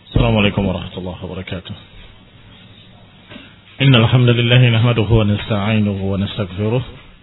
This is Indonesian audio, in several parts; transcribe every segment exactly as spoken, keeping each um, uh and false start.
السلام عليكم ورحمة الله وبركاته. إن الحمد لله نحمده ونستعينه ونستغفره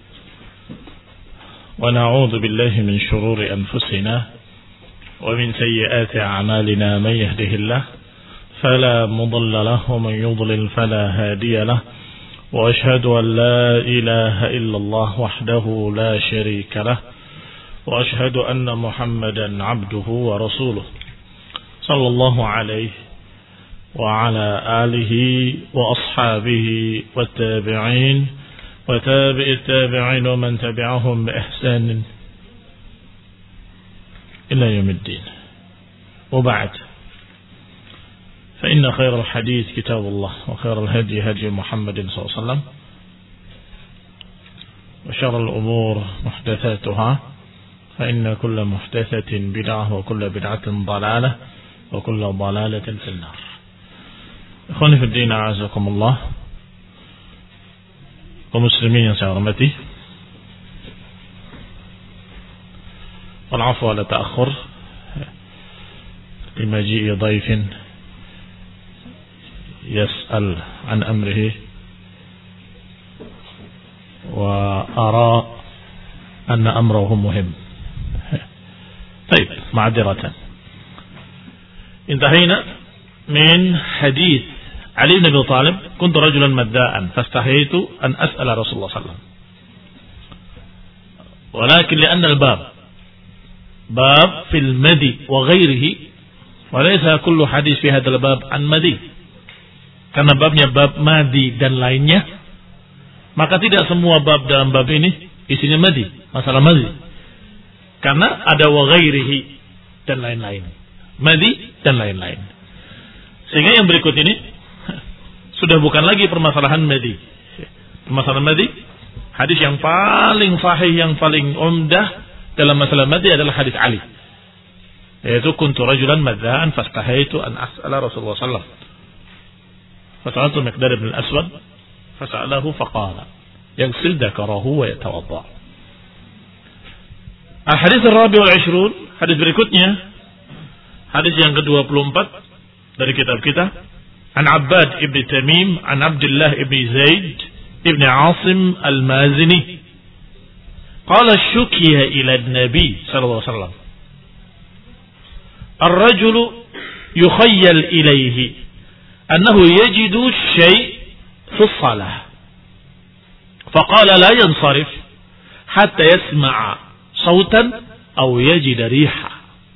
ونعوذ بالله من شرور أنفسنا ومن سيئات أعمالنا. من يهده الله فلا مضل له ومن يضلل فلا هادي له، وأشهد أن لا إله إلا الله وحده لا شريك له، وأشهد أن محمدا عبده ورسوله صلى الله عليه وعلى آله وأصحابه والتابعين وتابع التابعين ومن تبعهم بإحسان إلى يوم الدين. وبعد، فإن خير الحديث كتاب الله، وخير الهدي هدي محمد صلى الله عليه وسلم، وشر الأمور محدثاتها، فإن كل محدثة بدعة وكل بدعة ضلالة وكل ضلالة في النار. Ikhwani fi din, a'azakumullah, kaum muslimin yang saya hormati, wal 'afwa la ta'akhur limaji'i dhaifin yas'al an amrihi wa ara anna amrahu muhim. Baik, ma'adziratan. Intahina min hadis Ali bin Abi Thalib, kuntu rajulan madda'an fastahaitu an as'ala Rasulullah sallallahu alaihi wasallam. Walakin li'anna al-bab bab fil madi wa ghairihi, wa laysa kullu hadis fi hadzal bab an madi. Karena babnya bab madi dan lainnya, maka tidak semua bab dalam bab ini isinya madi, masalah madi. Karena ada wa ghairihi dan lain-lain. Madi dan lain-lain. Sehingga yang berikut ini sudah bukan lagi permasalahan madi. Permasalahan madi, hadis yang paling sahih, yang paling umdah dalam masalah madi adalah hadis Ali, yaitu kuntu rajulan madda'an fastahaitu an as'ala Rasulullah sallallahu alaihi wasallam. Fasa'altu Miqdad bin al-Aswad fasa'alahu faqala yaghsil dhakarahu wa yatawadda. Al-hadis ar-rabi' wal 'ishrun, hadis berikutnya, hadis yang ke-dua puluh empat dari kitab kita. An Abbad ibn Tamim an Abdullah ibn Zaid ibn Asim al-Mazini qala syukiya ila an-nabi sallallahu alaihi wasallam ar-rajulu yukhayyal ilayhi annahu yajidu shay' fi as-salah faqala la yansarif hatta yasma'a sautan aw yajida riha.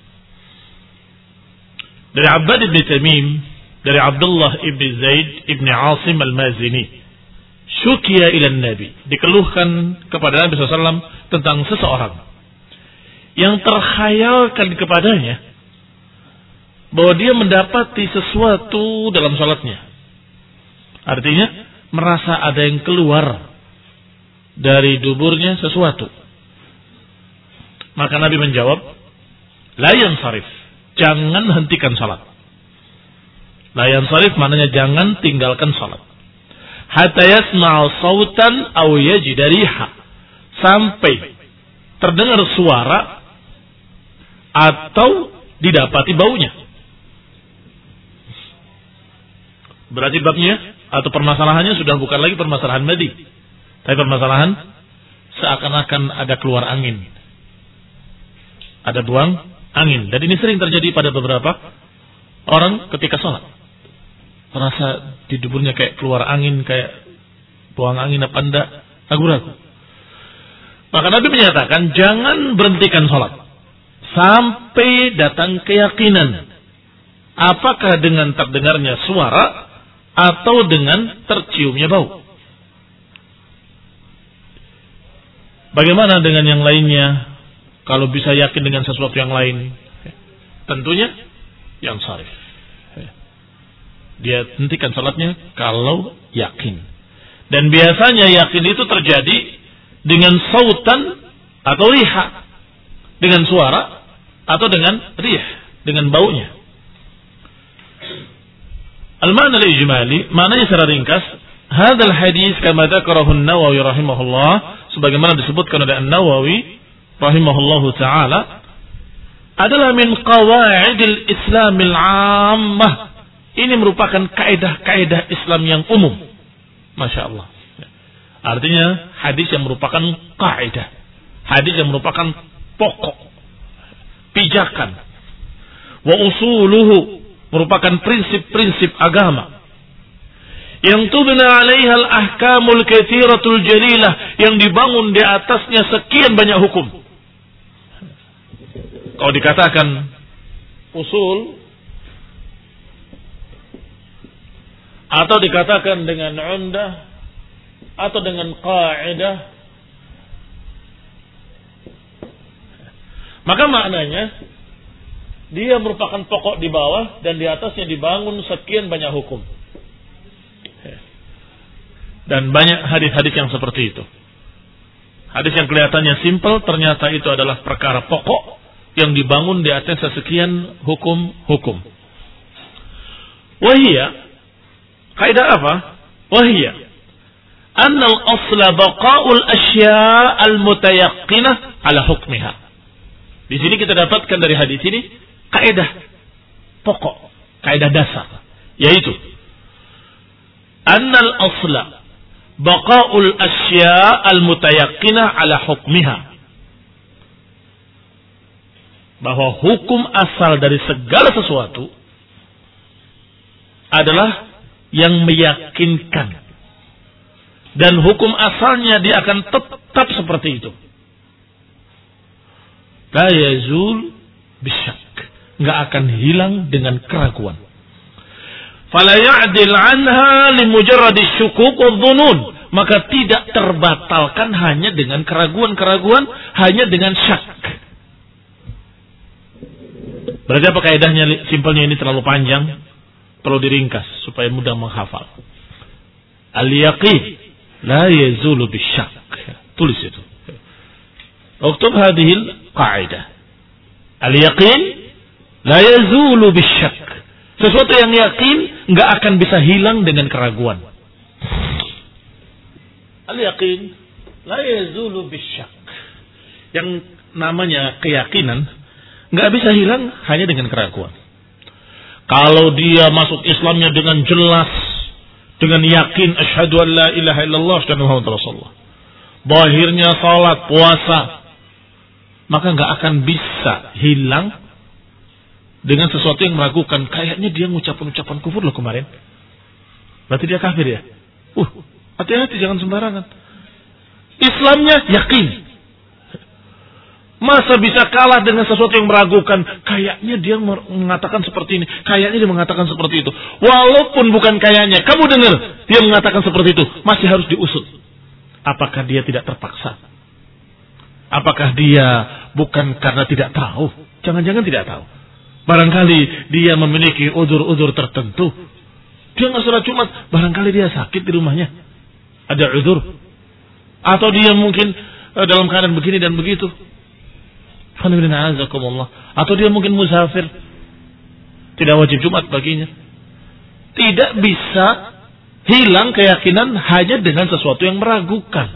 Dari Abbad ibn Tamim, dari Abdullah ibn Zaid ibn Asim al-Mazini, syukiya ila nabi, dikeluhkan kepada Nabi sallallahu alaihi wasallam tentang seseorang yang terkhayalkan kepadanya bahwa dia mendapati sesuatu dalam salatnya. Artinya merasa ada yang keluar dari duburnya sesuatu. Maka Nabi menjawab, la yansarif, jangan hentikan salat. La yansarif maknanya jangan tinggalkan salat. Hatta yasma'u sautan aw yajida riha, sampai terdengar suara atau didapati baunya. Berarti babnya atau permasalahannya sudah bukan lagi permasalahan madi, tapi permasalahan seakan-akan ada keluar angin, ada buang angin. Dan ini sering terjadi pada beberapa orang ketika sholat. Merasa di duburnya kayak keluar angin, kayak buang angin apa enggak, ragu-ragu. Maka Nabi menyatakan jangan berhentikan sholat sampai datang keyakinan, apakah dengan terdengarnya suara atau dengan terciumnya bau. Bagaimana dengan yang lainnya? Kalau bisa yakin dengan sesuatu yang lain, tentunya yang syarif. Dia hentikan salatnya kalau yakin. Dan biasanya yakin itu terjadi dengan sautan atau riha, dengan suara atau dengan rih, dengan baunya. Al-ma'na al-ijmali, maknanya secara ringkas, hadzal hadis kama dzakarahu an-Nawawi rahimahullah, sebagaimana disebutkan oleh An-Nawawi rahimahullahu taala, adalah min qawaidil Islamil ammah. Ini merupakan kaidah-kaidah Islam yang umum. Masya Allah. Artinya hadis yang merupakan kaidah. Hadis yang merupakan pokok. Pijakan. Wa usuluhu. Merupakan prinsip-prinsip agama. Yang tubna alaiha al-ahkamul katsiratul jalilah. Yang dibangun di atasnya sekian banyak hukum. Kalau dikatakan usul atau dikatakan dengan umdah atau dengan qaidah, maka maknanya dia merupakan pokok di bawah dan di atasnya dibangun sekian banyak hukum. Dan banyak hadis-hadis yang seperti itu. Hadis yang kelihatannya simpel ternyata itu adalah perkara pokok yang dibangun di atas sekian hukum-hukum. Wahia, kaidah apa? Wahia, anna al-asla baqa'ul asya' al-mutayaqqinah ala hukmiha. Di sini kita dapatkan dari hadis ini kaidah pokok, kaidah dasar, yaitu anna al-asla baqa'ul asya' al-mutayaqqinah ala hukmiha. Bahwa hukum asal dari segala sesuatu adalah yang meyakinkan. Dan hukum asalnya dia akan tetap seperti itu. La yazul bisyak. Nggak akan hilang dengan keraguan. Fala ya'dil anha limujarradi syukuk wa dhunun. Maka tidak terbatalkan hanya dengan keraguan-keraguan, hanya dengan syak. Berarti apa kaidahnya? Simpelnya ini terlalu panjang, perlu diringkas supaya mudah menghafal. Al-yaqin la yazulu bisyak. Tulis itu. Uktub hadhil qaidah. Al-yaqin la yazulu bisyak. Sesuatu yang yakin enggak akan bisa hilang dengan keraguan. Al-yaqin la yazulu bisyak. Yang namanya keyakinan nggak bisa hilang hanya dengan keraguan. Kalau dia masuk Islamnya dengan jelas, dengan yakin asyhadu an la ilaha illallah wa asyhadu anna muhammadar rasulullah, zahirnya salat, puasa, maka nggak akan bisa hilang dengan sesuatu yang meragukan. Kayaknya dia mengucapkan ucapan kufur loh kemarin. Berarti dia kafir ya? Uh, hati-hati jangan sembarangan. Islamnya yakin. Masa bisa kalah dengan sesuatu yang meragukan? Kayaknya dia mengatakan seperti ini. Kayaknya dia mengatakan seperti itu. Walaupun bukan kayaknya. Kamu dengar dia mengatakan seperti itu. Masih harus diusut. Apakah dia tidak terpaksa? Apakah dia bukan karena tidak tahu? Jangan-jangan tidak tahu. Barangkali dia memiliki udzur-udzur tertentu. Dia nggak sholat Jumat. Barangkali dia sakit di rumahnya. Ada udzur. Atau dia mungkin dalam keadaan begini dan begitu. Atau dia mungkin musafir, tidak wajib Jumat baginya. Tidak bisa hilang keyakinan hanya dengan sesuatu yang meragukan.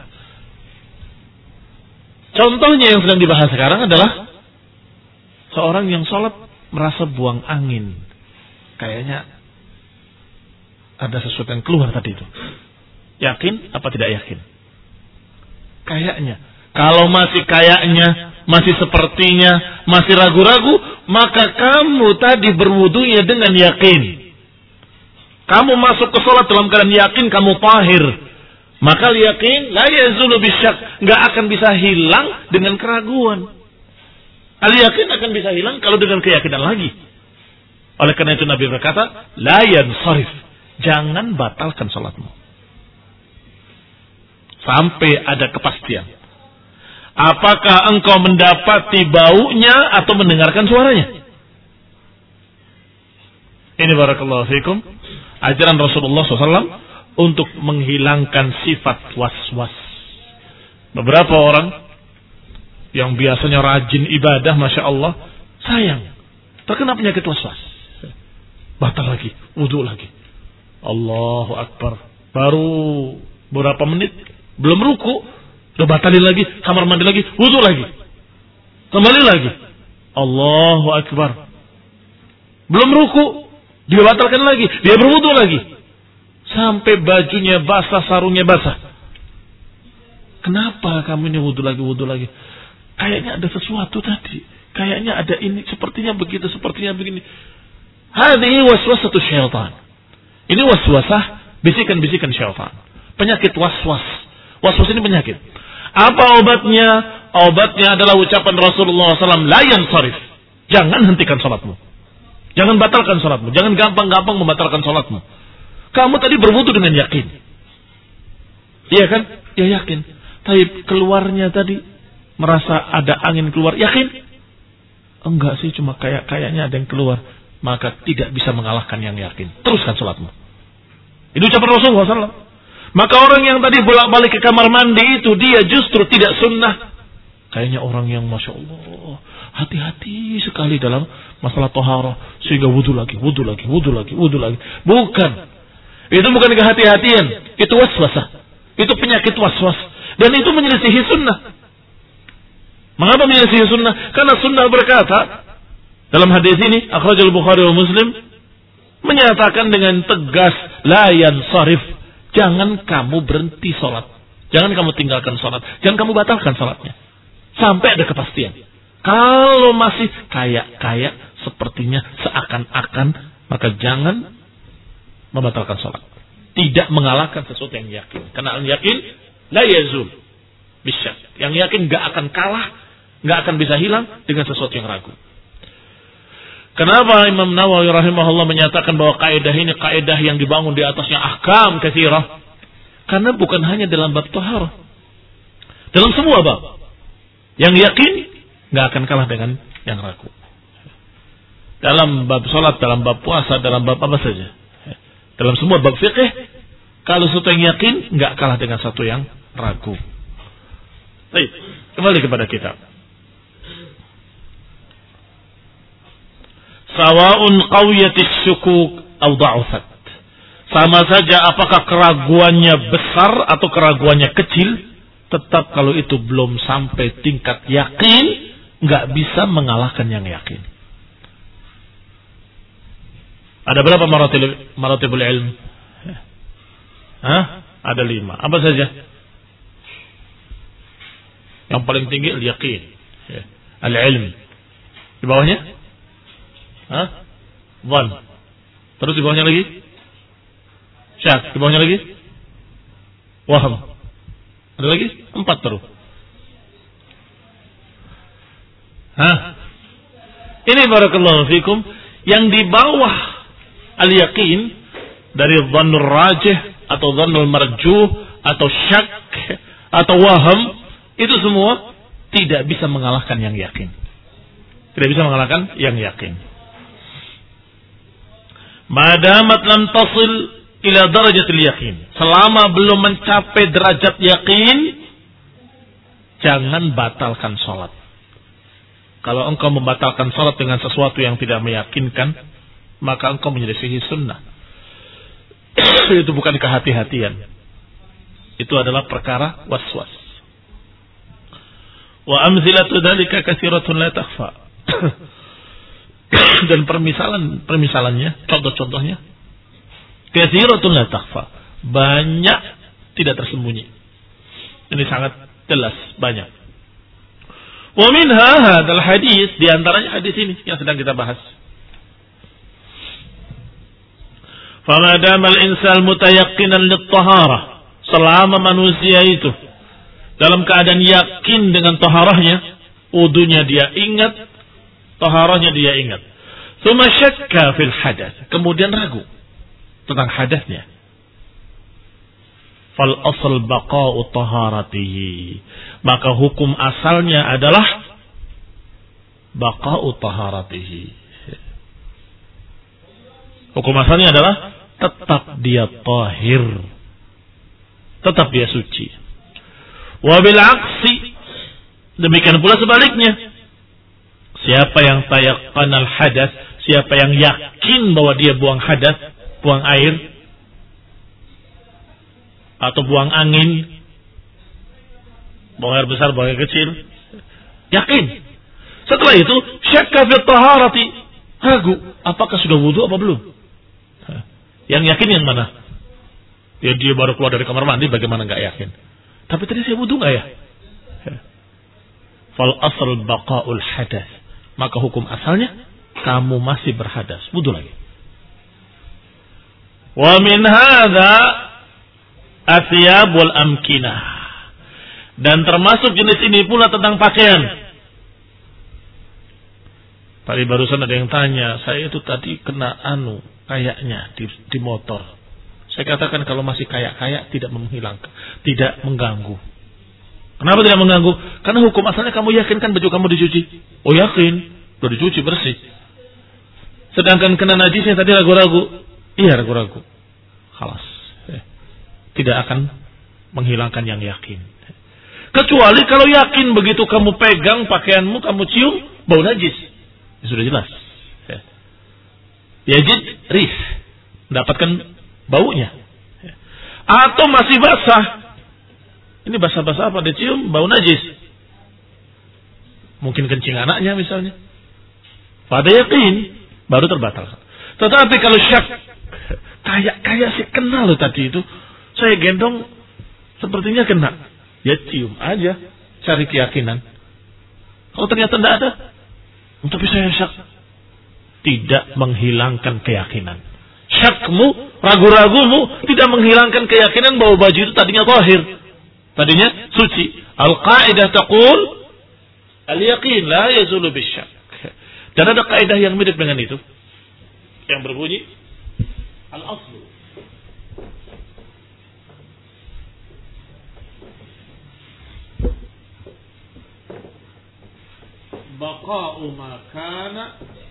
Contohnya yang sedang dibahas sekarang adalah seorang yang sholat merasa buang angin. Kayaknya ada sesuatu yang keluar tadi itu. Yakin apa tidak yakin? Kayaknya. Kalau masih kayaknya, masih sepertinya, masih ragu-ragu, maka kamu tadi berwudunya dengan yakin. Kamu masuk ke sholat dalam keadaan yakin kamu tahir. Maka yakin, la yazulu bisyak, nggak akan bisa hilang dengan keraguan. Al yakin akan bisa hilang kalau dengan keyakinan lagi. Oleh karena itu Nabi berkata, la yansarif, jangan batalkan sholatmu sampai ada kepastian. Apakah engkau mendapati baunya atau mendengarkan suaranya? Ini barakallahu fikum ajaran Rasulullah shallallahu alaihi wasallam untuk menghilangkan sifat was-was. Beberapa orang yang biasanya rajin ibadah, masya Allah, sayang terkena penyakit was-was. Batal lagi, wudu lagi. Allahu Akbar. Baru beberapa menit, belum ruku, udah batalin lagi, kamar mandi lagi, wudu lagi, kembali lagi. Allahu Akbar. Belum ruku, dia batalkan lagi, dia berwudu lagi. Sampai bajunya basah, sarungnya basah. Kenapa kamu ini wudu lagi, wudu lagi? Kayaknya ada sesuatu tadi. Kayaknya ada ini, sepertinya begitu, sepertinya begini. Hadhihi waswasatu syaitan. Ini waswasah, bisikan-bisikan syaitan. Penyakit waswas. Waswas ini penyakit. Apa obatnya? Obatnya adalah ucapan Rasulullah shallallahu alaihi wasallam, la yansarif. Jangan hentikan salatmu. Jangan batalkan salatmu. Jangan gampang-gampang membatalkan salatmu. Kamu tadi berwudu dengan yakin. Iya kan? Ya yakin. Tapi keluarnya tadi merasa ada angin keluar. Yakin? Enggak sih, cuma kayak kayaknya ada yang keluar. Maka tidak bisa mengalahkan yang yakin. Teruskan salatmu. Itu ucapan Rasulullah shallallahu alaihi wasallam. Maka orang yang tadi bolak-balik ke kamar mandi itu, dia justru tidak sunnah. Kayaknya orang yang Masya Allah, hati-hati sekali dalam masalah toharah. Sehingga wudu lagi, wudu lagi, wudu lagi, wudu lagi. Bukan. Itu bukan kehati-hatian. Itu waswasah. Itu penyakit waswas. Dan itu menyelisihi sunnah. Mengapa menyelisihi sunnah? Karena sunnah berkata, dalam hadis ini, akhrajal Bukhari wa Muslim, menyatakan dengan tegas, la yansarif. Jangan kamu berhenti sholat. Jangan kamu tinggalkan sholat. Jangan kamu batalkan sholatnya. Sampai ada kepastian. Kalau masih kayak-kayak, sepertinya seakan-akan, maka jangan membatalkan sholat. Tidak mengalahkan sesuatu yang yakin. Karena yang yakin, la yazul. Bisa. Yang yakin gak akan kalah, gak akan bisa hilang dengan sesuatu yang ragu. Kenapa Imam Nawawi rahimahullah menyatakan bahwa kaidah ini kaidah yang dibangun di atasnya ahkam katsirah? Karena bukan hanya dalam bab taharah. Dalam semua bab. Yang yakin enggak akan kalah dengan yang ragu. Dalam bab salat, dalam bab puasa, dalam bab apa saja. Dalam semua bab fikih, kalau sesuatu yang yakin enggak kalah dengan satu yang ragu. Baik, kembali kepada kitab. Sawa'un qawiyatis syukuk atau da'ufat. Sama saja apakah keraguannya besar atau keraguannya kecil, tetap kalau itu belum sampai tingkat yakin, nggak bisa mengalahkan yang yakin. Ada berapa maratib maratibul ilm? Hah? Ada lima. Apa saja? Yang paling tinggi al-yaqin, al-ilm. Di bawahnya? Hah? Dhan. Terus di bawahnya lagi? Syak. Di bawahnya lagi? Waham. Ada lagi? Empat terus. Hah? Ini barakallahu fikum. Yang di bawah al-yaqin, dari dhannur rajih atau dhannul marjuh atau syak atau waham, itu semua tidak bisa mengalahkan yang yakin. Tidak bisa mengalahkan yang yakin. Madamat lam tasil ila darajatil yakin. Selama belum mencapai derajat yakin, jangan batalkan sholat. Kalau engkau membatalkan sholat dengan sesuatu yang tidak meyakinkan, maka engkau menyelisihi sunnah. Itu bukan kehati-hatian. Itu adalah perkara waswas. Wa amzilatu dzalika katsiratun la takhfa. Dan permisalan permisalannya, contoh-contohnya, katsiratun la takhfa, banyak tidak tersembunyi. Ini sangat jelas, banyak. Wa minha hadzal hadis, di antaranya hadis ini yang sedang kita bahas. Fa madama al-insan mutayaqqinan lit-taharah, selama manusia itu dalam keadaan yakin dengan taharahnya, wudunya dia ingat, taharahnya dia ingat. Tsumma syakka fil hadath, kemudian ragu tentang hadasnya. Fal asl baqa'u taharatihi, maka hukum asalnya adalah baqa'u taharatihi. Hukum asalnya adalah tetap dia tahir, tetap dia suci. Wa bil aksi, demikian pula sebaliknya. Siapa yang tayaqqan al hadas, siapa yang yakin bahwa dia buang hadas, buang air atau buang angin, buang air besar, buang air kecil, yakin. Setelah itu syakka fi taharati, ragu apakah sudah wudu apa belum. Yang yakin yang mana? Ya dia baru keluar dari kamar mandi, bagaimana nggak yakin? Tapi tadi saya wudu nggak ya? Fal asal baqaul hadas, maka hukum asalnya kamu masih berhadas, wudu lagi. Wa min hadza athiyab wal amkinah, dan termasuk jenis ini pula tentang pakaian. Tadi barusan ada yang tanya, saya itu tadi kena anu kayaknya di, di motor. Saya katakan kalau masih kayak-kayak tidak menghilangkan, tidak mengganggu. Kenapa tidak mengganggu? Karena hukum asalnya kamu yakin kan baju kamu dicuci. Oh yakin, sudah dicuci bersih. Sedangkan kena najisnya tadi ragu-ragu. Iya ragu-ragu. Khalas. Tidak akan menghilangkan yang yakin. Kecuali kalau yakin begitu kamu pegang pakaianmu, kamu cium, bau najis. Ya, sudah jelas. Yajid ris. Mendapatkan baunya. Atau masih basah. Ini basah-basah apa? Dicium bau najis. Mungkin kencing anaknya misalnya. Pada yakin baru terbatalkan. Tetapi kalau syak, kayak kayak sih kenal loh tadi itu. Saya gendong sepertinya kena. Ya cium aja, cari keyakinan. Kalau ternyata tidak ada, tapi saya syak, tidak menghilangkan keyakinan. Syakmu, ragu-ragumu tidak menghilangkan keyakinan bahwa baju itu tadinya zahir. Tadinya suci. Al-qaidah taqul al-yaqin la yazulu bisyak. Dan ada kaidah yang mirip dengan itu, yang berbunyi al-aslu baqa'u ma kana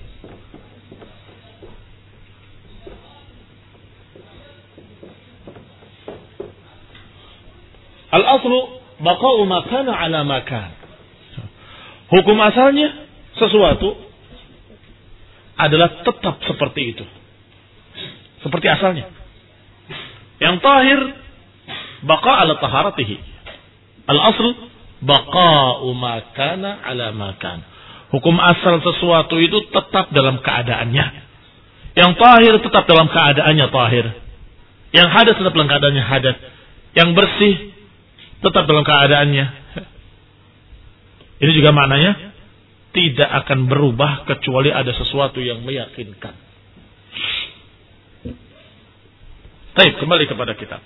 al-aslu baqa'u ma kana ala ma kana. Hukum asalnya sesuatu adalah tetap seperti itu. Seperti asalnya. Yang tahir baqa' ala taharatihi. Al-aslu baqa'u ma kana ala ma kana. Hukum asal sesuatu itu tetap dalam keadaannya. Yang tahir tetap dalam keadaannya tahir. Yang hadas tetap dalam keadaannya hadas. Yang bersih tetap dalam keadaannya. Ini juga maknanya tidak akan berubah kecuali ada sesuatu yang meyakinkan. Baik, kembali kepada kitab.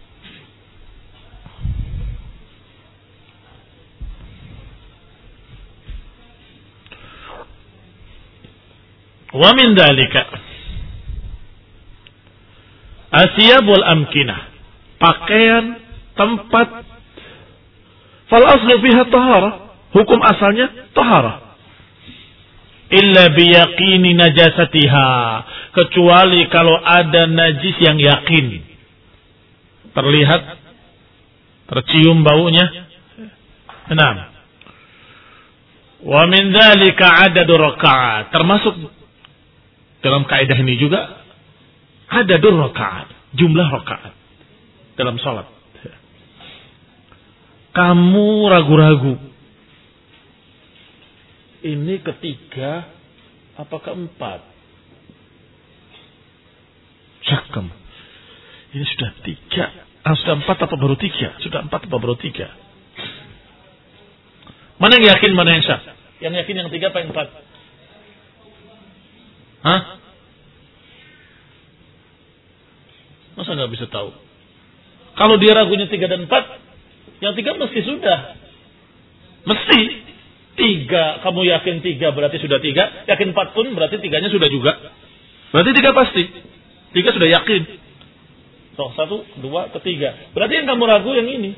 Wa min dzalika asyab wal amkinah, pakaian, tempat. Fal aslu fiha tahara, hukum asalnya tahara. Illa biyaqini najasatiha, kecuali kalau ada najis yang yakin, terlihat, tercium baunya. Enam. Wa min dzalika adadur rakaat, termasuk dalam kaidah ini juga adadur rakaat, jumlah rakaat dalam salat. Kamu ragu-ragu, ini ketiga apa keempat? Syakem. Ini sudah tiga. Ah, sudah empat apa baru tiga? Sudah empat apa baru tiga? Mana yang yakin, mana yang syak? Yang yakin yang tiga apa yang empat? Hah? Masa nggak bisa tahu? Kalau dia ragunya tiga dan empat, yang tiga mesti sudah. Mesti. Tiga, kamu yakin tiga berarti sudah tiga. Yakin empat pun berarti tiganya sudah juga. Berarti tiga pasti. Tiga sudah yakin. So, satu, dua, ketiga. Berarti yang kamu ragu yang ini.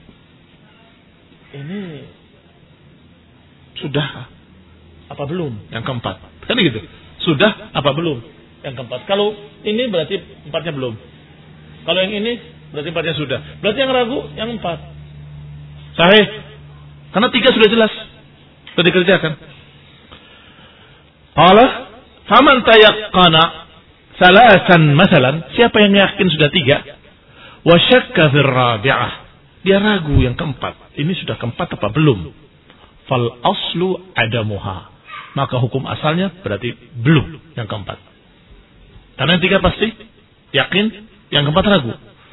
Ini sudah apa belum? Yang keempat. Kan gitu. Sudah apa belum? Yang keempat. Kalau ini berarti empatnya belum. Kalau yang ini berarti empatnya sudah. Berarti yang ragu yang empat. Sahih. Karena tiga sudah jelas. Sudah dikerjakan. Qala faman tayaqqana salasan masalan, siapa yang yakin sudah tiga, wa syakka fir rabi'ah, dia ragu yang keempat, ini sudah keempat apa belum, fal aslu adamuha. Maka hukum asalnya berarti belum. Yang keempat. Karena yang tiga pasti yakin, yang keempat ragu.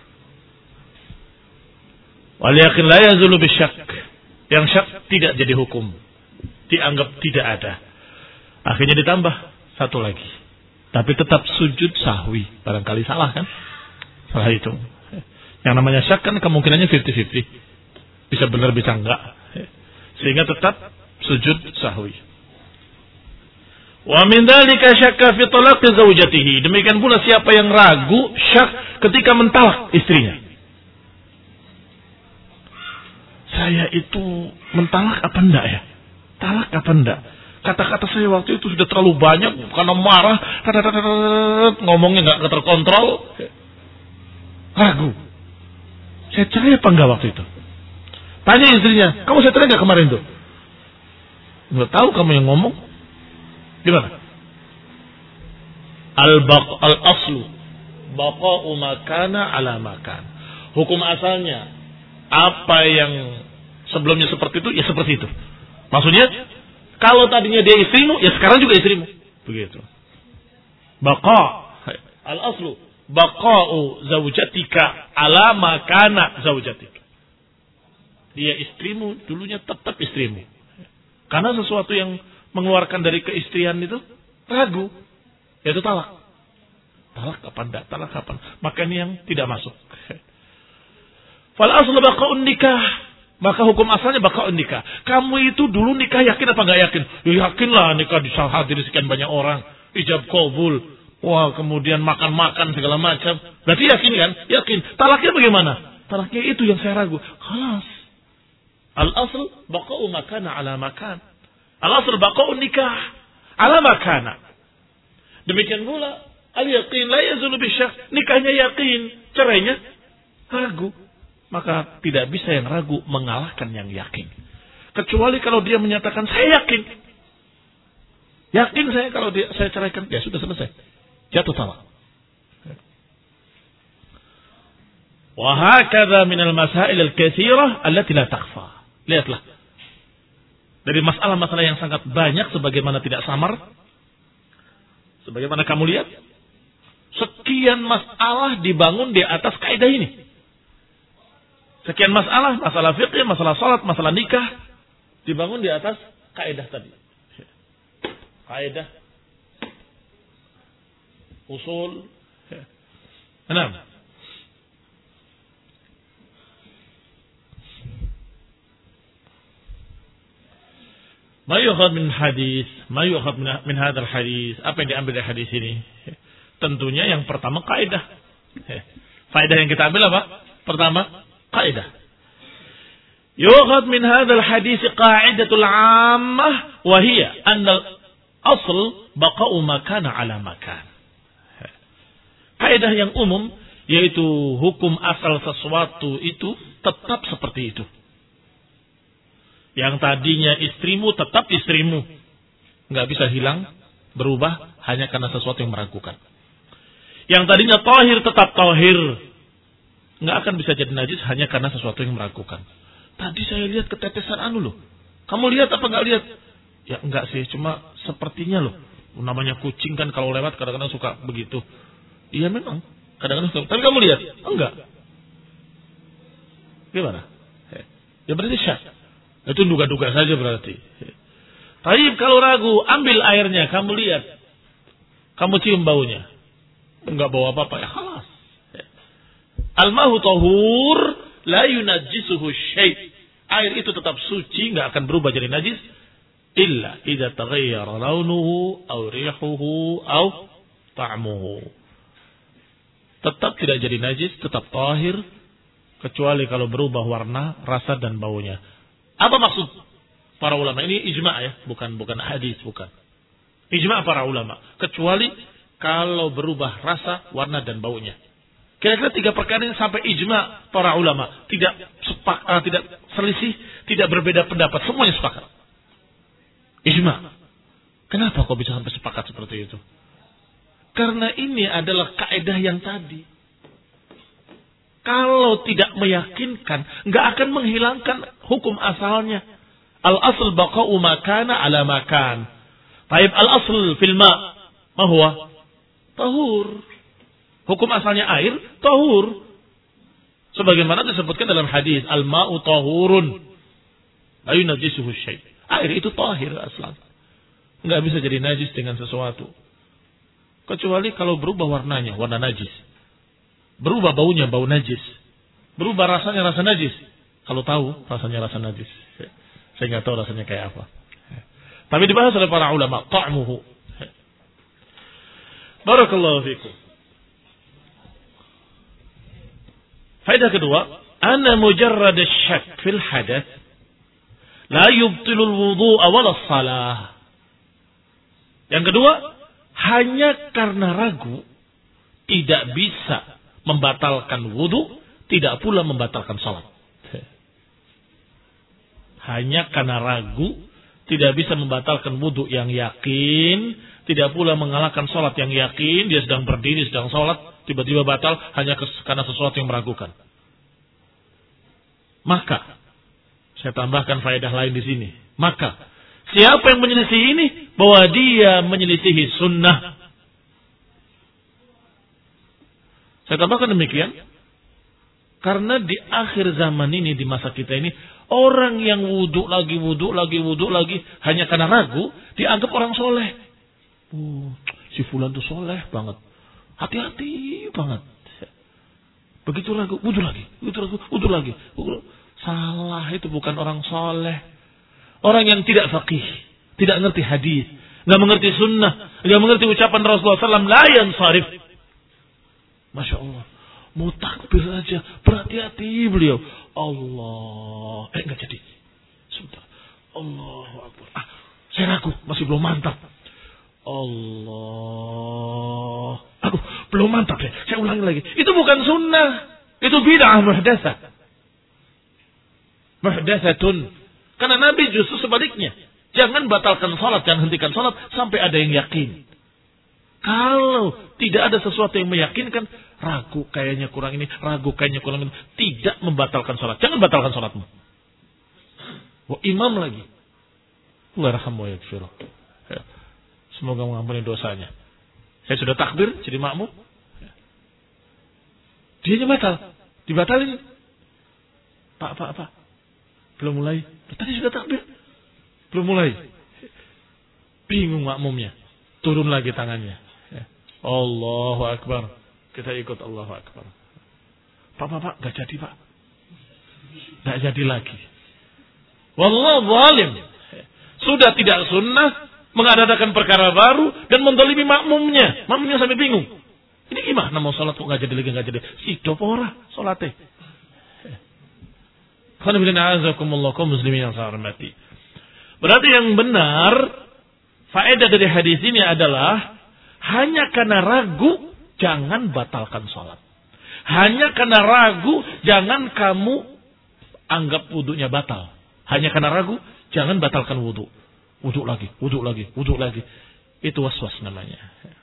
Wal yakin la yazulu bisyak. Yang syak tidak jadi hukum. Dianggap tidak ada. Akhirnya ditambah satu lagi. Tapi tetap sujud sahwi. Barangkali salah kan? Salah itu. Yang namanya syak kan kemungkinannya lima puluh lima puluh. Bisa benar bisa enggak. Sehingga tetap sujud sahwi. Wa min dzalika syakka fi talaqi zaujatihi. Demikian pula siapa yang ragu syak ketika mentalak istrinya. Saya itu mentalak apa enggak ya? Talak apa enggak? Kata-kata saya waktu itu sudah terlalu banyak karena marah, ngomongnya enggak terkontrol. Ragu. Saya cerai apa enggak waktu itu? Tanya istrinya, kamu saya cerai enggak kemarin tuh? Enggak tahu kamu yang ngomong. Gimana? Al-baq al-aslu baqa'u makana ala makan. Hukum asalnya apa yang sebelumnya seperti itu ya seperti itu. Maksudnya kalau tadinya dia istrimu ya sekarang juga istrimu. Begitu. Baqa' al-aslu baqa'u zaujatika ala makana zaujatika. Dia istrimu dulunya tetap istrimu. Karena sesuatu yang mengeluarkan dari keistrian itu ragu, yaitu talak. Talak kapan? Tidak talak kapan? Maka ini yang tidak masuk. Fal aslu baqa'un nikah. Maka hukum asalnya baqa'un nikah. Kamu itu dulu nikah yakin apa enggak yakin? Ya yakinlah nikah bisa hadir sekian banyak orang, ijab qabul. Wah, kemudian makan-makan segala macam. Berarti yakin kan? Yakin. Talaknya bagaimana? Talaknya itu yang saya ragu. Khalas. Al asl baqa'u makana ala makan. Al-asl baqa'un nikah ala makana. Demikian pula al-yaqin la yazulu bisyak. Nikahnya yakin, cerainya ragu. Maka tidak bisa yang ragu mengalahkan yang yakin. Kecuali kalau dia menyatakan saya yakin. Yakin saya kalau dia, saya ceraikan, ya sudah selesai. Jatuh talak. Wa hakadha min al-masail al-katsirah allati la takhfa. Lihatlah. Dari masalah-masalah yang sangat banyak sebagaimana tidak samar. Sebagaimana kamu lihat. Sekian masalah dibangun di atas kaidah ini. Sekian masalah, masalah fikih, masalah salat, masalah nikah. Dibangun di atas kaidah tadi. Kaidah. Usul. Enam. Ma yukhad min hadis, ma yukhad min, min hadzal hadis. Apa yang diambil dari hadis ini? Tentunya yang pertama kaidah. Faedah yang kita ambil apa? Pertama, kaidah. Yukhad min hadzal hadis qa'idatul 'ammah wa hiya anna al-asl baqa'u makana 'ala makan. Kaidah yang umum yaitu hukum asal sesuatu itu tetap seperti itu. Yang tadinya istrimu tetap istrimu. Nggak bisa hilang, berubah hanya karena sesuatu yang meragukan. Yang tadinya tahir tetap tahir. Nggak akan bisa jadi najis hanya karena sesuatu yang meragukan. Tadi saya lihat ketetesan anu loh. Kamu lihat apa nggak lihat? Ya enggak sih, cuma sepertinya loh. Namanya kucing kan kalau lewat kadang-kadang suka begitu. Iya memang, kadang-kadang suka. Tapi kamu lihat? Enggak. Gimana? Ya berarti syak. Itu duga-duga saja berarti. Tapi kalau ragu, ambil airnya, kamu lihat. Kamu cium baunya. Enggak bau apa-apa, ya khalas. Al-mahu tahur, la yunajjisuhu syai'. Air itu tetap suci, enggak akan berubah jadi najis. Illa idza taghayyara launuhu, aw rihuhu, aw ta'muhu. Tetap tidak jadi najis, tetap tahir. Kecuali kalau berubah warna, rasa dan baunya. Apa maksud para ulama? Ini ijma' ya, bukan bukan hadis, bukan. Ijma' para ulama. Kecuali kalau berubah rasa, warna dan baunya. Kira-kira tiga perkara ini sampai ijma' para ulama, tidak sepak, uh, tidak selisih, tidak berbeda pendapat, semuanya sepakat. Ijma'. Kenapa kok bisa sampai sepakat seperti itu? Karena ini adalah kaidah yang tadi. Kalau tidak meyakinkan, nggak akan menghilangkan hukum asalnya. Al-asl baqa'u ma kana ala ma kan. Taib al-asl fil ma' ma huwa? Tahur. Hukum asalnya air tahur. Sebagaimana disebutkan dalam hadis, al-ma'u tahurun. La yunajjisuhu syai'. Air itu tahir aslan. Enggak bisa jadi najis dengan sesuatu. Kecuali kalau berubah warnanya, warna najis. Berubah baunya, bau najis. Berubah rasanya, rasa najis. Kalau tahu rasanya rasa najis. Saya nggak tahu rasanya kayak apa. Tapi dibahas oleh para ulama, ta'muhu. Barakallahu fikum. Faedah kedua, anna mujarrad asy-syak fil hadath la yubtilul wudu'a wala shalah. Yang kedua, hanya karena ragu tidak bisa membatalkan wudu, tidak pula membatalkan salat. Hanya karena ragu tidak bisa membatalkan wudu yang yakin, tidak pula mengalahkan salat yang yakin, dia sedang berdiri sedang salat tiba-tiba batal hanya karena sesuatu yang meragukan. Maka saya tambahkan faedah lain di sini. Maka siapa yang menyelisih ini bahwa dia menyelisihi sunnah. Saya tambahkan demikian karena di akhir zaman ini, di masa kita ini, orang yang wudhu lagi, wudhu lagi, wudhu lagi, hanya karena ragu, dianggap orang soleh. Oh, si fulan itu soleh banget. Hati-hati banget. Begitu ragu, wudhu lagi, wudhu lagi, wudhu lagi. Salah, itu bukan orang soleh. Orang yang tidak faqih, tidak ngerti hadis, nggak mengerti sunnah, nggak mengerti ucapan Rasulullah shallallahu alaihi wasallam, la yansarif. Masya Allah. Mau takbir aja, berhati-hati beliau. Allah, eh nggak jadi. Sebentar. Allahu Akbar. Ah, saya ragu, masih belum mantap. Allah. Aduh, belum mantap deh. Saya ulangi lagi. Itu bukan sunnah. Itu bid'ah muhdatsah. Muhdatsatun. Karena Nabi justru sebaliknya. Jangan batalkan salat, jangan hentikan salat sampai ada yang yakin. Kalau tidak ada sesuatu yang meyakinkan, ragu kayaknya kurang ini, ragu kayaknya kurang ini, tidak membatalkan sholat. Jangan batalkan sholatmu. Wah, imam lagi. Allah rahmu wa yaghfir. Semoga mengampuni dosanya. Saya sudah takbir jadi makmum. Dia batal, dibatalin. Pak, pak, pak. Belum mulai. Tadi sudah takbir. Belum mulai. Bingung makmumnya. Turun lagi tangannya. Allahu Akbar. Kita ikut Allahu Akbar. Pak, pak, pak, gak jadi pak. Gak jadi lagi. Wallahu zalim. Sudah tidak sunnah, mengadakan perkara baru, dan mendolimi makmumnya. Makmumnya sampai bingung. Ini gimana mau sholat kok gak jadi lagi, gak jadi. Sido pora sholatnya. Alhamdulillah, kaum muslimin yang saya hormati. Berarti yang benar, faedah dari hadis ini adalah hanya karena ragu, jangan batalkan sholat. Hanya karena ragu, jangan kamu anggap wudunya batal. Hanya karena ragu, jangan batalkan wudu. Wudu lagi, wudu lagi, wudu lagi. Itu waswas namanya.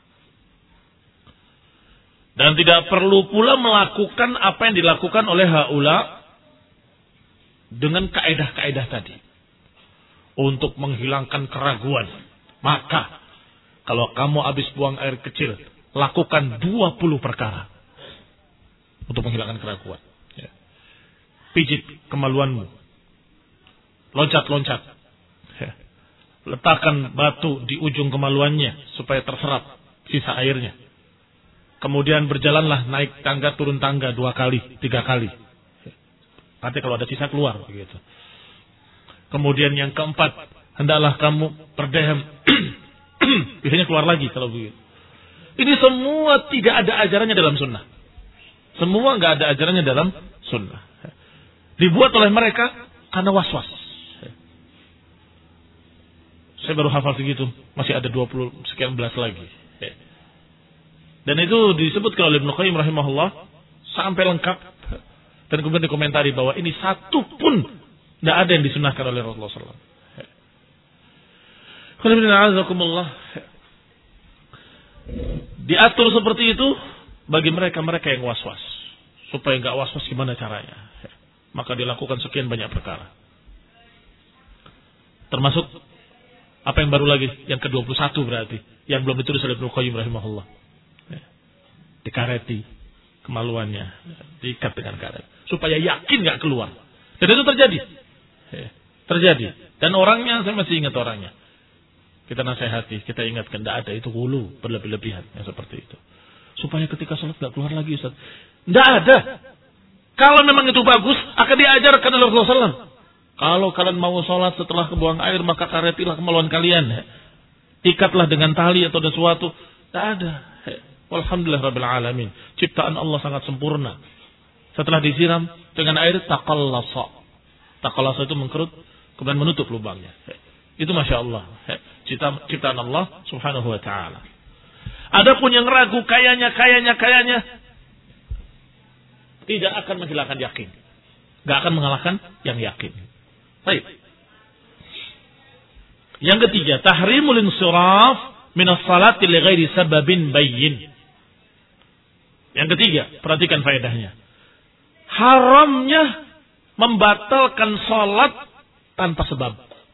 Dan tidak perlu pula melakukan apa yang dilakukan oleh haula dengan kaedah-kaedah tadi. Untuk menghilangkan keraguan. Maka kalau kamu habis buang air kecil, lakukan dua puluh perkara untuk menghilangkan keraguan. Ya. Pijit kemaluanmu. Loncat-loncat. Ya. Letakkan batu di ujung kemaluannya supaya terserap sisa airnya. Kemudian berjalanlah naik tangga turun tangga dua kali, tiga kali. Ya. Nanti kalau ada sisa keluar begitu. Kemudian yang keempat, hendaklah kamu berdehem. Biasanya keluar lagi kalau begitu. Ini semua tidak ada ajarannya dalam sunnah. Semua nggak ada ajarannya dalam sunnah. Dibuat oleh mereka karena was-was. Saya baru hafal segitu, masih ada dua puluh sekian belas lagi. Dan itu disebutkan oleh Ibnu Qayyim rahimahullah sampai lengkap. Dan kemudian dikomentari bahwa ini satu pun tidak ada yang disunahkan oleh Rasulullah shallallahu alaihi wasallam. Diatur seperti itu bagi mereka-mereka yang was-was. Supaya nggak was-was gimana caranya. Maka dilakukan sekian banyak perkara. Termasuk apa yang baru lagi? Yang ke dua puluh satu berarti. Yang belum ditulis oleh Ibnu Qayyim rahimahullah. Dikareti kemaluannya. Diikat dengan karet. Supaya yakin gak keluar. Dan itu terjadi. Terjadi. Dan orangnya, saya masih ingat orangnya. Kita nasihati, kita ingatkan. Tidak ada itu hulu, berlebih-lebihan. Yang seperti itu. Supaya ketika sholat gak keluar lagi Ustaz. Tidak ada. Kalau memang itu bagus, akan diajarkan oleh Rasulullah shallallahu alaihi wasallam. Kalau kalian mau sholat setelah kebuang air, maka karetilah kemaluan kalian. Ikatlah dengan tali atau sesuatu. Tidak ada. Walhamdulillah Rabbil Alamin. Ciptaan Allah sangat sempurna. Setelah disiram dengan air, taqallasa. Taqallasa itu mengkerut, kemudian menutup lubangnya. Itu Masya Allah. Ciptaan Allah subhanahu wa ta'ala. Adapun yang ragu, kayanya, kayanya, kayanya. Tidak akan menghilangkan yakin. Gak akan mengalahkan yang yakin. Baik. Yang ketiga, tahrimul insiraf minas salati li ghairi sababin bayyin. Yang ketiga, perhatikan faedahnya. Haramnya membatalkan salat tanpa sebab.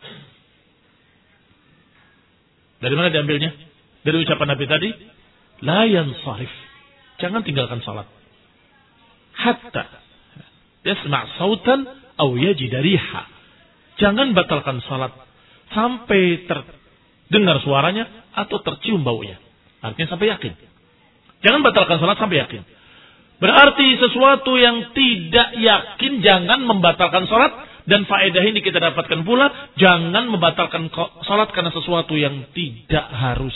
Dari mana diambilnya? Dari ucapan Nabi tadi, la yansarif. Jangan tinggalkan salat. Hatta yasma' sautan aw yajid riha. Jangan batalkan salat sampai terdengar suaranya atau tercium baunya. Artinya sampai yakin. Jangan batalkan salat sampai yakin. Berarti sesuatu yang tidak yakin jangan membatalkan salat, dan faedah ini kita dapatkan pula jangan membatalkan salat karena sesuatu yang tidak harus.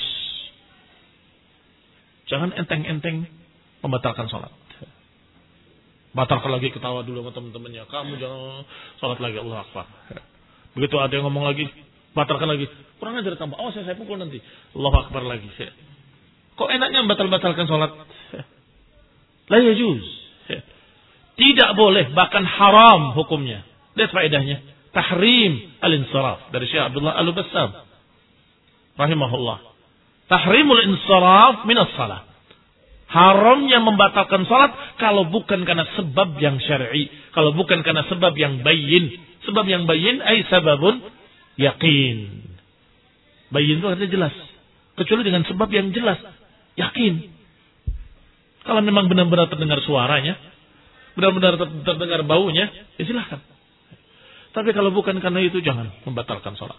Jangan enteng-enteng membatalkan salat. Batalkan lagi, ketawa dulu sama teman-temannya. Kamu jangan salat lagi, Allah Akbar. Begitu ada yang ngomong lagi, batalkan lagi. Kurang ajar tambah. Oh, saya, saya pukul nanti. Allah Akbar lagi. Kok enaknya batal-batalkan salat? La yajuz. Tidak boleh, bahkan haram hukumnya. Lihat faedahnya. Tahrim al-insaraf dari Syekh Abdullah Al-Bassam rahimahullah. Tahrimul insaraf minas salat. Haramnya membatalkan salat kalau bukan karena sebab yang syar'i, kalau bukan karena sebab yang bayyin. Sebab yang bayyin ay sababun yakin. Bayyin itu artinya jelas. Kecuali dengan sebab yang jelas, yakin. Kalau memang benar-benar terdengar suaranya, benar-benar terdengar baunya, ya silahkan. Tapi kalau bukan karena itu, jangan membatalkan salat.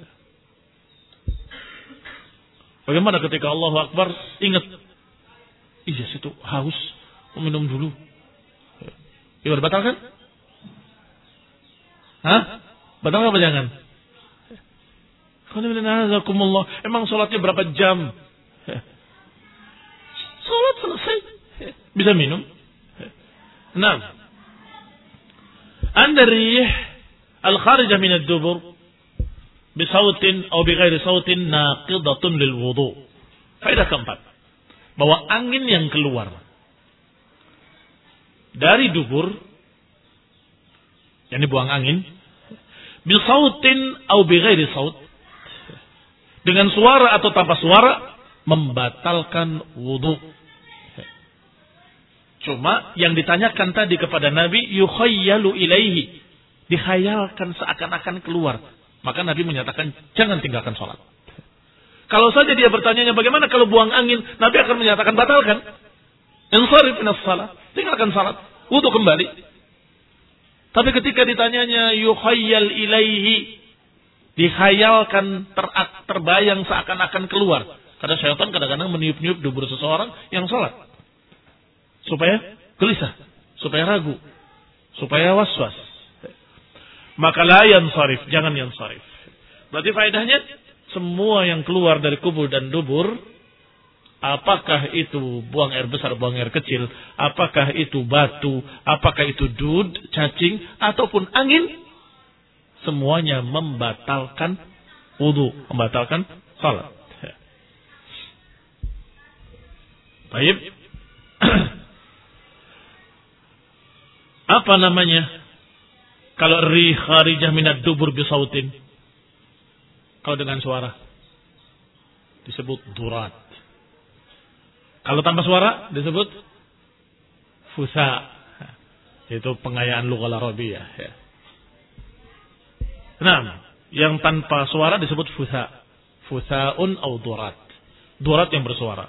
Bagaimana ketika Allahu Akbar ingat, iya situ haus, minum dulu. Gimana, batalkan? Hah? Batalkan apa jangan? Emang sholatnya berapa jam? Sholat selesai. Bisa minum. Nah, anda rih al-kharijah min ad-dubur bisautin atau bighairi sautin naqidatun lil wudu. Faedah keempat, bahwa angin yang keluar dari dubur, yang dibuang angin, bisautin atau bighairi saut, dengan suara atau tanpa suara, membatalkan wudu. Cuma yang ditanyakan tadi kepada Nabi, yukhayyalu ilaihi, dikhayalkan seakan-akan keluar. Maka Nabi menyatakan jangan tinggalkan sholat. Kalau saja dia bertanya bagaimana kalau buang angin, Nabi akan menyatakan batalkan. Insarif minas shalah, tinggalkan salat, wudu kembali. Tapi ketika ditanyanya yukhayyal ilaihi, dikhayalkan, ter terbayang seakan-akan keluar. Karena syaitan kadang-kadang meniup-niup dubur seseorang yang sholat. Supaya gelisah, supaya ragu, supaya was-was. Maka la yansarif, jangan yansarif. Berarti faedahnya, semua yang keluar dari kubur dan dubur, apakah itu buang air besar, buang air kecil, apakah itu batu, apakah itu dud, cacing, ataupun angin, semuanya membatalkan wudu, membatalkan salat. Baik. Apa namanya? Kalau rih kharijah minad dubur bisautin, kalau dengan suara disebut durat. Kalau tanpa suara disebut fusa. Itu pengayaan lughah Arabiyah ya. Nah, Yang tanpa suara disebut futha. Futha'un au durat. Durat yang bersuara.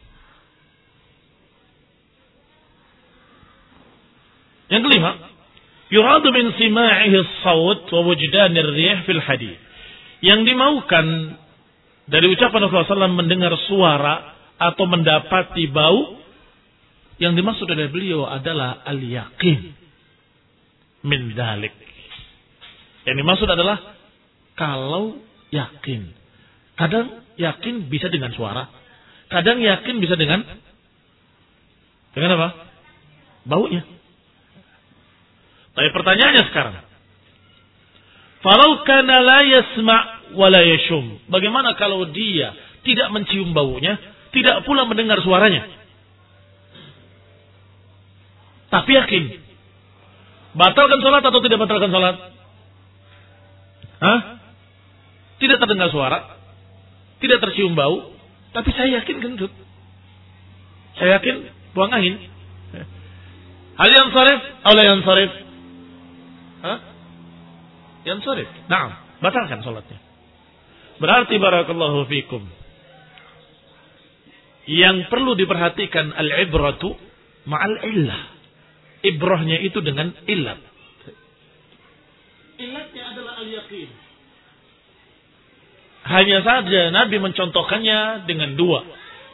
Yang kelima, yuradu min sima'ihi as-sawt wa wujdan ar-rih fil hadith. Yang dimaukan dari ucapan Rasulullah sallallahu alaihi wasallam mendengar suara atau mendapati bau, yang dimaksud oleh beliau adalah al-yaqin min dzalik. Yang dimaksud adalah kalau yakin. Kadang yakin bisa dengan suara, kadang yakin bisa dengan dengan apa? Baunya. Tapi pertanyaannya sekarang, falau kana la yasma' wa la yashum. Bagaimana kalau dia tidak mencium baunya, tidak pula mendengar suaranya, tapi yakin? Batalkan salat atau tidak batalkan salat? Hah? Tidak terdengar suara, tidak tercium bau, tapi saya yakin gendut. Saya yakin buang angin. Hal yang sarif atau la yang sarif? Hah? Yang sarif. Naam, batalkan salatnya. Berarti barakallahu fikum, yang perlu diperhatikan al-ibratu ma'al illah. Ibrahnya itu dengan illat. Illatnya adalah al-yaqin. Hanya saja Nabi mencontohkannya dengan dua.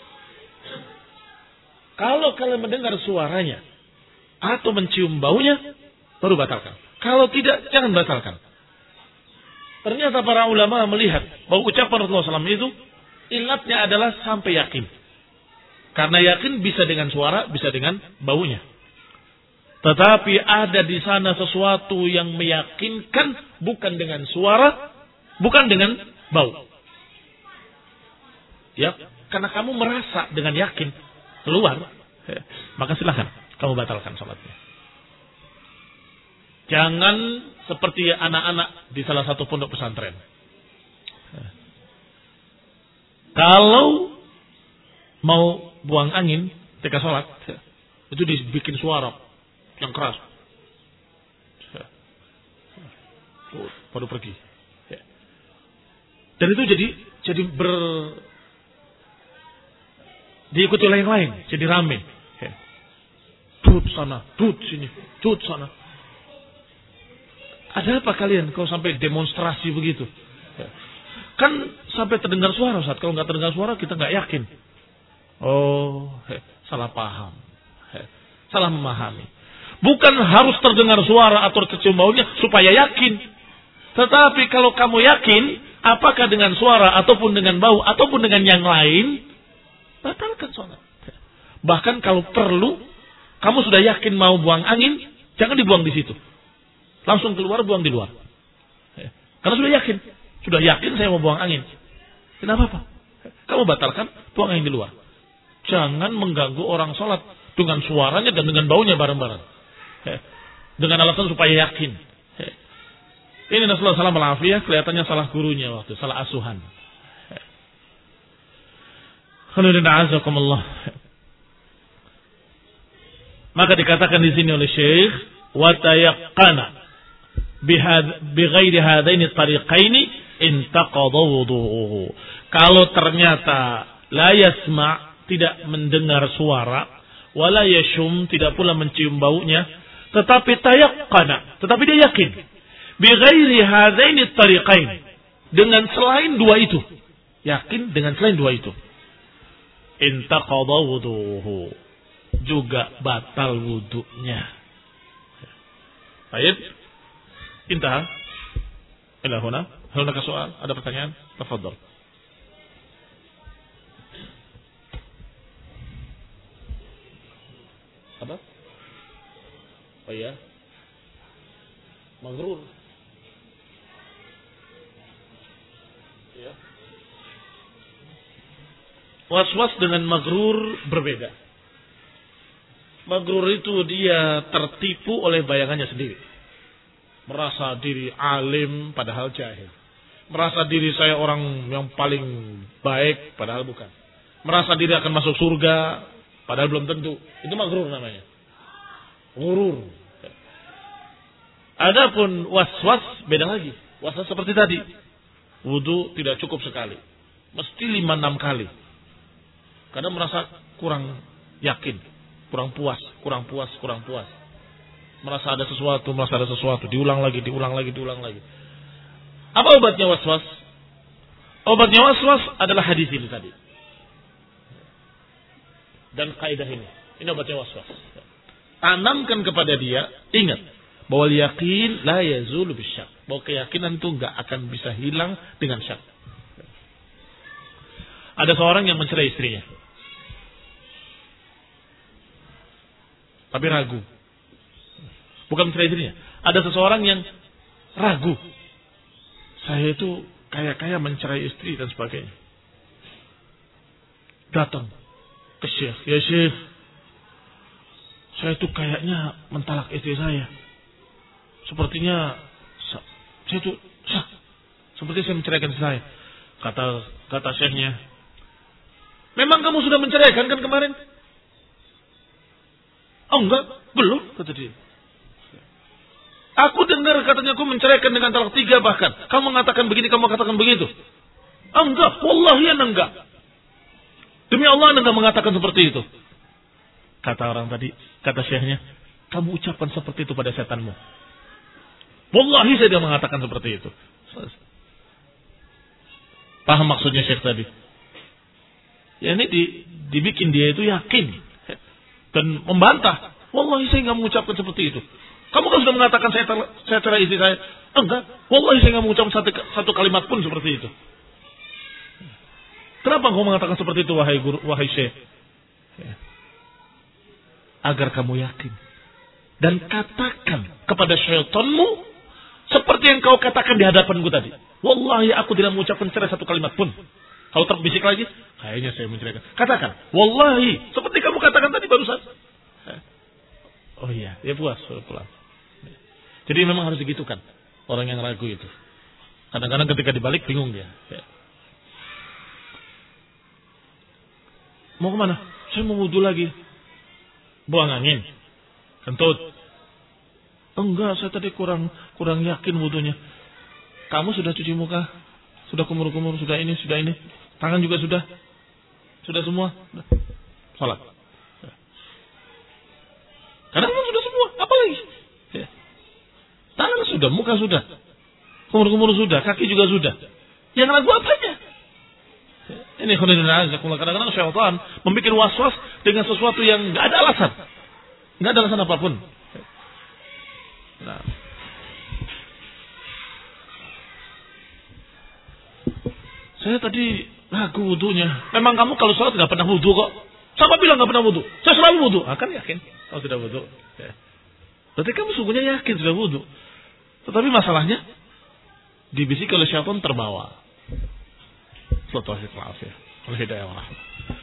Kalau kalian mendengar suaranya atau mencium baunya, baru batalkan. Kalau tidak, jangan batalkan. Ternyata para ulama melihat bahwa ucapan Rasulullah shallallahu alaihi wasallam itu illatnya adalah sampai yakin. Karena yakin bisa dengan suara, bisa dengan baunya. Tetapi ada di sana sesuatu yang meyakinkan bukan dengan suara, bukan dengan bau. Ya, karena kamu merasa dengan yakin keluar, maka silakan kamu batalkan salatnya. Jangan seperti anak-anak di salah satu pondok pesantren. Kalau mau buang angin ketika sholat, itu dibikin suara yang keras. Baru pergi. Dan itu jadi jadi ber diikuti oleh yang lain, jadi rame. Tut sana, tut sini, tut sana. Ada apa kalian kalau sampai demonstrasi begitu? Kan sampai terdengar suara, Ustaz. Kalau nggak terdengar suara kita nggak yakin. Oh, he, salah paham, he, salah memahami. Bukan harus terdengar suara atau tercium baunya supaya yakin. Tetapi kalau kamu yakin, apakah dengan suara ataupun dengan bau ataupun dengan yang lain, batalkan sholat. Bahkan kalau perlu, kamu sudah yakin mau buang angin, jangan dibuang di situ. Langsung keluar, buang di luar. Karena sudah yakin. Sudah yakin saya mau buang angin. Kenapa apa? Kamu batalkan, buang angin di luar. Jangan mengganggu orang sholat dengan suaranya dan dengan baunya bareng-bareng. Dengan alasan supaya yakin. Ini Rasulullah sallallahu alaihi wasallam kelihatannya salah gurunya waktu, salah asuhan. Maka dikatakan di sini oleh Syekh, wa tayaqqana bighairi hadaini tariqaini intaqadha wudu'uhu. Kalau ternyata la yasma', tidak mendengar suara, wala yashum, tidak pula mencium baunya, tetapi tayaqqana, tetapi dia yakin bighairi hadaini tariqaini, dengan selain dua itu, yakin dengan selain dua itu, intaqadha wudu'uhu, juga batal wudunya. Baik. Intah. Ila huna. Hal nak soal? Ada pertanyaan? Tafadhal. Apa? Oh ya. Maghrur. Ya. Was-was dengan maghrur berbeda. Maghrur itu dia tertipu oleh bayangannya sendiri. Merasa diri alim padahal jahil. Merasa diri saya orang yang paling baik padahal bukan. Merasa diri akan masuk surga padahal belum tentu. Itu maghrur namanya. Ghurur. Adapun was-was beda lagi. waswas seperti tadi. Wudu tidak cukup sekali. Mesti lima enam kali. Karena merasa kurang yakin. Kurang puas, kurang puas, kurang puas. Merasa ada sesuatu, merasa ada sesuatu. Diulang lagi, diulang lagi, diulang lagi. Apa obatnya waswas? Obatnya waswas adalah hadis ini tadi. Dan kaidah ini. Ini obatnya waswas. Tanamkan kepada dia, ingat. Bahwa yakin la yazulu bisyak. Bahwa keyakinan itu enggak akan bisa hilang dengan syak. Ada seorang yang mencerai istrinya. Tapi ragu. Bukan mencerai istrinya. Ada seseorang yang ragu. Saya itu kaya-kaya mencerai istri dan sebagainya. Datang ke syekh. Ya syekh, saya itu kayaknya mentalak istri saya. Sepertinya saya itu sah. Seperti saya menceraikan istri saya. Kata kata syekhnya, memang kamu sudah menceraikan kan kemarin? Oh enggak, belum, kata dia. Aku dengar katanya aku menceraikan dengan talak tiga bahkan. Kamu mengatakan begini, kamu mengatakan begitu. Oh enggak, wallahi anda enggak. Demi Allah anda enggak mengatakan seperti itu. Kata orang tadi, kata syekhnya, kamu ucapkan seperti itu pada setanmu. Wallahi saya tidak mengatakan seperti itu. Paham maksudnya syekh tadi? Ya ini di, dibikin dia itu yakin. Dan membantah. Wallahi saya enggak mengucapkan seperti itu. Kamu kan sudah mengatakan saya, ter, saya cerai istri saya. Enggak. Wallahi saya enggak mengucapkan satu, satu kalimat pun seperti itu. Kenapa engkau mengatakan seperti itu wahai guru, wahai syekh? Ya. Agar kamu yakin. Dan katakan kepada syaitanmu seperti yang kau katakan di hadapanku tadi. Wallahi aku tidak mengucapkan cerai satu kalimat pun. Kalau terbisik lagi, kayaknya saya menceraikan. Katakan, wallahi seperti kamu katakan tadi barusan. Oh iya, dia puas pulang. Jadi memang harus digitukan orang yang ragu itu. Kadang-kadang ketika dibalik bingung dia. Mau kemana? Saya mau wudu lagi. Buang angin. Kentut. Oh, enggak, saya tadi kurang kurang yakin wudunya. Kamu sudah cuci muka? Sudah kumur-kumur, sudah ini, sudah ini. Tangan juga sudah. Sudah semua. Salat. Karena memang sudah semua. Apa lagi? Ya. Tangan sudah, muka sudah. Kumur-kumur sudah, kaki juga sudah. Yang ragu apanya? Ini kadang-kadang syaitan membuat waswas dengan sesuatu yang nggak ada alasan, nggak ada alasan apapun. Nah. Saya tadi ragu wudunya. Memang kamu kalau sholat nggak pernah wudu kok. Siapa bilang nggak pernah wudu? Saya selalu wudu. Akan yakin kalau sudah wudu. Ya. Berarti kamu sungguhnya yakin sudah wudu. Tetapi masalahnya dibisik oleh syaitan terbawa. Sallallahu alaihi wasallam. Hidayah wa rahmah.